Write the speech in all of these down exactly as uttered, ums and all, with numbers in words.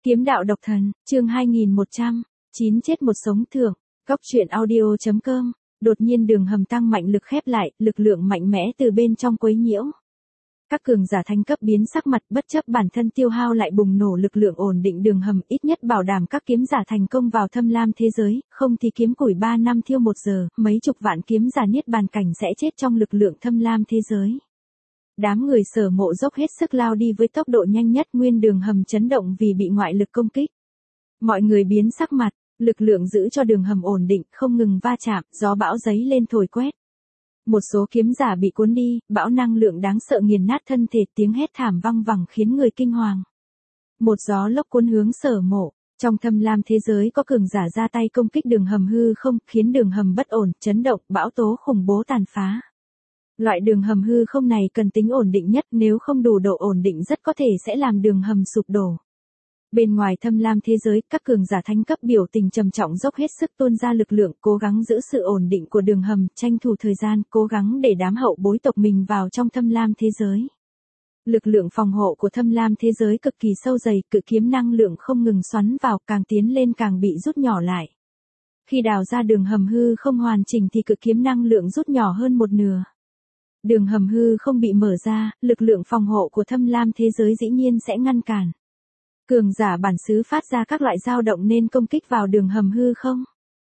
Kiếm đạo độc thần, chương hai nghìn một trăm, chín chết một sống thưởng, Cóc truyện audio chấm com, đột nhiên đường hầm tăng mạnh lực khép lại, lực lượng mạnh mẽ từ bên trong quấy nhiễu. Các cường giả thánh cấp biến sắc mặt bất chấp bản thân tiêu hao lại bùng nổ lực lượng ổn định đường hầm ít nhất bảo đảm các kiếm giả thành công vào thâm lam thế giới, không thì kiếm củi ba năm thiêu một giờ, mấy chục vạn kiếm giả niết bàn cảnh sẽ chết trong lực lượng thâm lam thế giới. Đám người Sở Mộ dốc hết sức lao đi với tốc độ nhanh nhất, nguyên đường hầm chấn động vì bị ngoại lực công kích. Mọi người biến sắc mặt, lực lượng giữ cho đường hầm ổn định, không ngừng va chạm, gió bão giấy lên thổi quét. Một số kiếm giả bị cuốn đi, bão năng lượng đáng sợ nghiền nát thân thể, tiếng hét thảm vang vẳng khiến người kinh hoàng. Một gió lốc cuốn hướng Sở Mộ, trong thâm lam thế giới có cường giả ra tay công kích đường hầm hư không, khiến đường hầm bất ổn, chấn động, bão tố khủng bố tàn phá. Loại đường hầm hư không này cần tính ổn định nhất, nếu không đủ độ ổn định rất có thể sẽ làm đường hầm sụp đổ. Bên ngoài thâm lam thế giới, các cường giả thánh cấp biểu tình trầm trọng dốc hết sức tuôn ra lực lượng, cố gắng giữ sự ổn định của đường hầm, tranh thủ thời gian, cố gắng để đám hậu bối tộc mình vào trong thâm lam thế giới. Lực lượng phòng hộ của thâm lam thế giới cực kỳ sâu dày, cự kiếm năng lượng không ngừng xoắn vào, càng tiến lên càng bị rút nhỏ lại. Khi đào ra đường hầm hư không hoàn chỉnh thì cự kiếm năng lượng rút nhỏ hơn một nửa. Đường hầm hư không bị mở ra, lực lượng phòng hộ của thâm lam thế giới dĩ nhiên sẽ ngăn cản. Cường giả bản xứ phát ra các loại dao động nên công kích vào đường hầm hư không.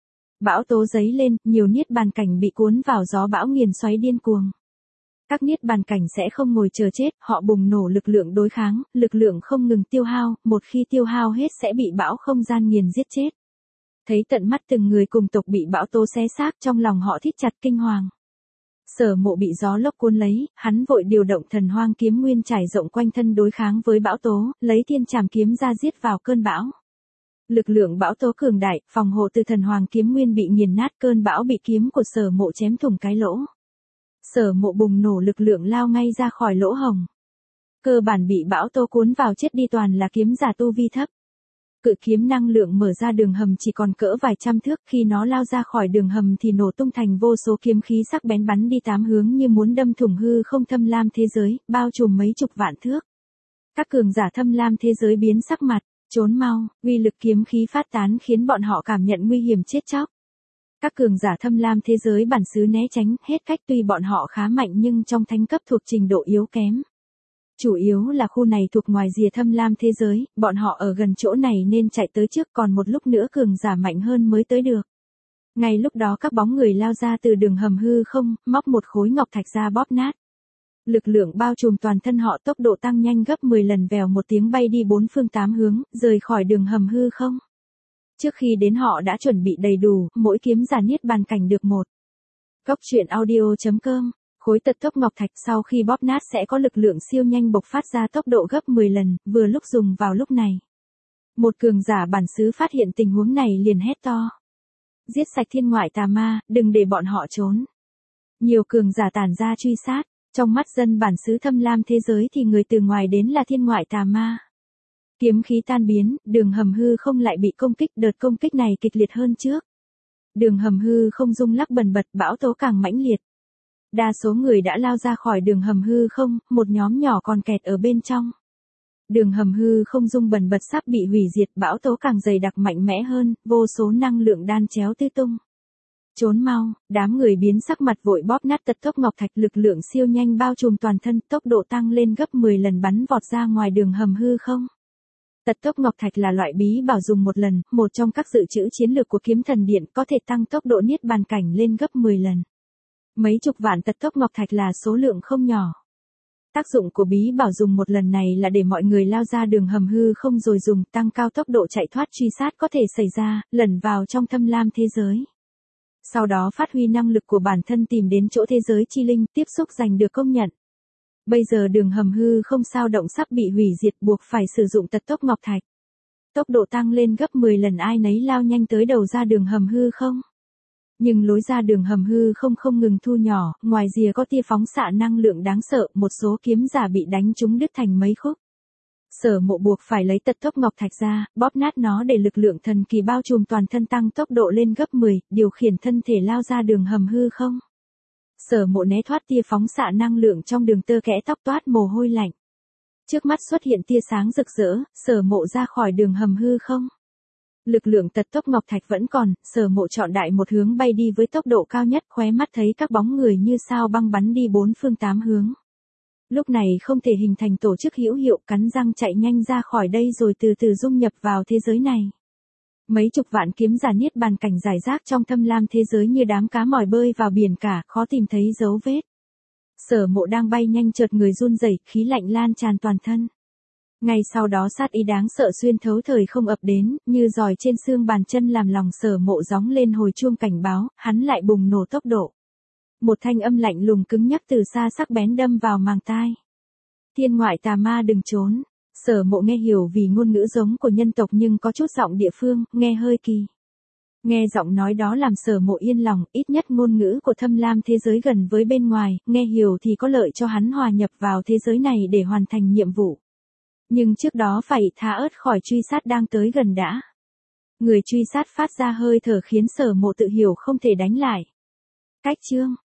Bão tố giấy lên, nhiều niết bàn cảnh bị cuốn vào gió bão nghiền xoáy điên cuồng. Các niết bàn cảnh sẽ không ngồi chờ chết, họ bùng nổ lực lượng đối kháng, lực lượng không ngừng tiêu hao, một khi tiêu hao hết sẽ bị bão không gian nghiền giết chết. Thấy tận mắt từng người cùng tộc bị bão tố xé xác, trong lòng họ thít chặt kinh hoàng. Sở Mộ bị gió lốc cuốn lấy, hắn vội điều động thần hoang kiếm nguyên trải rộng quanh thân đối kháng với bão tố, lấy thiên trảm kiếm ra giết vào cơn bão. Lực lượng bão tố cường đại, phòng hộ từ thần hoàng kiếm nguyên bị nghiền nát, cơn bão bị kiếm của Sở Mộ chém thủng cái lỗ. Sở Mộ bùng nổ lực lượng lao ngay ra khỏi lỗ hồng. Cơ bản bị bão tố cuốn vào chết đi toàn là kiếm giả tu vi thấp. Cự kiếm năng lượng mở ra đường hầm chỉ còn cỡ vài trăm thước, khi nó lao ra khỏi đường hầm thì nổ tung thành vô số kiếm khí sắc bén bắn đi tám hướng như muốn đâm thủng hư không thâm lam thế giới, bao trùm mấy chục vạn thước. Các cường giả thâm lam thế giới biến sắc mặt, trốn mau, uy lực kiếm khí phát tán khiến bọn họ cảm nhận nguy hiểm chết chóc. Các cường giả thâm lam thế giới bản xứ né tránh hết cách, tuy bọn họ khá mạnh nhưng trong thánh cấp thuộc trình độ yếu kém. Chủ yếu là khu này thuộc ngoài rìa thâm lam thế giới, bọn họ ở gần chỗ này nên chạy tới trước, còn một lúc nữa cường giả mạnh hơn mới tới được. Ngay lúc đó các bóng người lao ra từ đường hầm hư không, móc một khối ngọc thạch ra bóp nát. Lực lượng bao trùm toàn thân họ, tốc độ tăng nhanh gấp mười lần, vèo một tiếng bay đi bốn phương tám hướng, rời khỏi đường hầm hư không. Trước khi đến họ đã chuẩn bị đầy đủ, mỗi kiếm giả niết bàn cảnh được một. Cóc truyện audio chấm com. Khối tật tốc ngọc thạch sau khi bóp nát sẽ có lực lượng siêu nhanh bộc phát ra tốc độ gấp mười lần, vừa lúc dùng vào lúc này. Một cường giả bản xứ phát hiện tình huống này liền hét to. Giết sạch thiên ngoại tà ma, đừng để bọn họ trốn. Nhiều cường giả tản ra truy sát, trong mắt dân bản xứ thâm lam thế giới thì người từ ngoài đến là thiên ngoại tà ma. Kiếm khí tan biến, đường hầm hư không lại bị công kích, đợt công kích này kịch liệt hơn trước. Đường hầm hư không rung lắc bần bật, bão tố càng mãnh liệt. Đa số người đã lao ra khỏi đường hầm hư không, một nhóm nhỏ còn kẹt ở bên trong. Đường hầm hư không rung bần bật sắp bị hủy diệt, bão tố càng dày đặc mạnh mẽ hơn, vô số năng lượng đan chéo tứ tung. Trốn mau, đám người biến sắc mặt vội bóp nát tật tốc ngọc thạch, lực lượng siêu nhanh bao trùm toàn thân, tốc độ tăng lên gấp mười lần bắn vọt ra ngoài đường hầm hư không. Tật tốc ngọc thạch là loại bí bảo dùng một lần, một trong các dự trữ chiến lược của kiếm thần điện, có thể tăng tốc độ niết bàn cảnh lên gấp mười lần. Mấy chục vạn tật tốc ngọc thạch là số lượng không nhỏ. Tác dụng của bí bảo dùng một lần này là để mọi người lao ra đường hầm hư không rồi dùng tăng cao tốc độ chạy thoát truy sát có thể xảy ra, lẩn vào trong thâm lam thế giới. Sau đó phát huy năng lực của bản thân tìm đến chỗ thế giới chi linh, tiếp xúc giành được công nhận. Bây giờ đường hầm hư không sao động sắp bị hủy diệt, buộc phải sử dụng tật tốc ngọc thạch. Tốc độ tăng lên gấp mười lần, ai nấy lao nhanh tới đầu ra đường hầm hư không. Nhưng lối ra đường hầm hư không không ngừng thu nhỏ, ngoài rìa có tia phóng xạ năng lượng đáng sợ, một số kiếm giả bị đánh trúng đứt thành mấy khúc. Sở Mộ buộc phải lấy tật tốc ngọc thạch ra, bóp nát nó để lực lượng thần kỳ bao trùm toàn thân tăng tốc độ lên gấp mười, điều khiển thân thể lao ra đường hầm hư không. Sở Mộ né thoát tia phóng xạ năng lượng trong đường tơ kẽ tóc, toát mồ hôi lạnh. Trước mắt xuất hiện tia sáng rực rỡ, Sở Mộ ra khỏi đường hầm hư không. Lực lượng tật tốc ngọc thạch vẫn còn, Sở Mộ chọn đại một hướng bay đi với tốc độ cao nhất, khóe mắt thấy các bóng người như sao băng bắn đi bốn phương tám hướng. Lúc này không thể hình thành tổ chức hữu hiệu, cắn răng chạy nhanh ra khỏi đây rồi từ từ dung nhập vào thế giới này. Mấy chục vạn kiếm giả niết bàn cảnh rải rác trong thâm lam thế giới như đám cá mòi bơi vào biển cả, khó tìm thấy dấu vết. Sở Mộ đang bay nhanh chợt người run rẩy, khí lạnh lan tràn toàn thân. Ngay sau đó sát ý đáng sợ xuyên thấu thời không ập đến, như giòi trên xương bàn chân làm lòng Sở Mộ gióng lên hồi chuông cảnh báo, hắn lại bùng nổ tốc độ. Một thanh âm lạnh lùng cứng nhắc từ xa sắc bén đâm vào màng tai. Thiên ngoại tà ma đừng trốn. Sở Mộ nghe hiểu vì ngôn ngữ giống của nhân tộc nhưng có chút giọng địa phương, nghe hơi kỳ. Nghe giọng nói đó làm Sở Mộ yên lòng, ít nhất ngôn ngữ của thâm lam thế giới gần với bên ngoài, nghe hiểu thì có lợi cho hắn hòa nhập vào thế giới này để hoàn thành nhiệm vụ. Nhưng trước đó phải thả ớt khỏi truy sát đang tới gần đã. Người truy sát phát ra hơi thở khiến Sở Mộ tự hiểu không thể đánh lại. Cách chương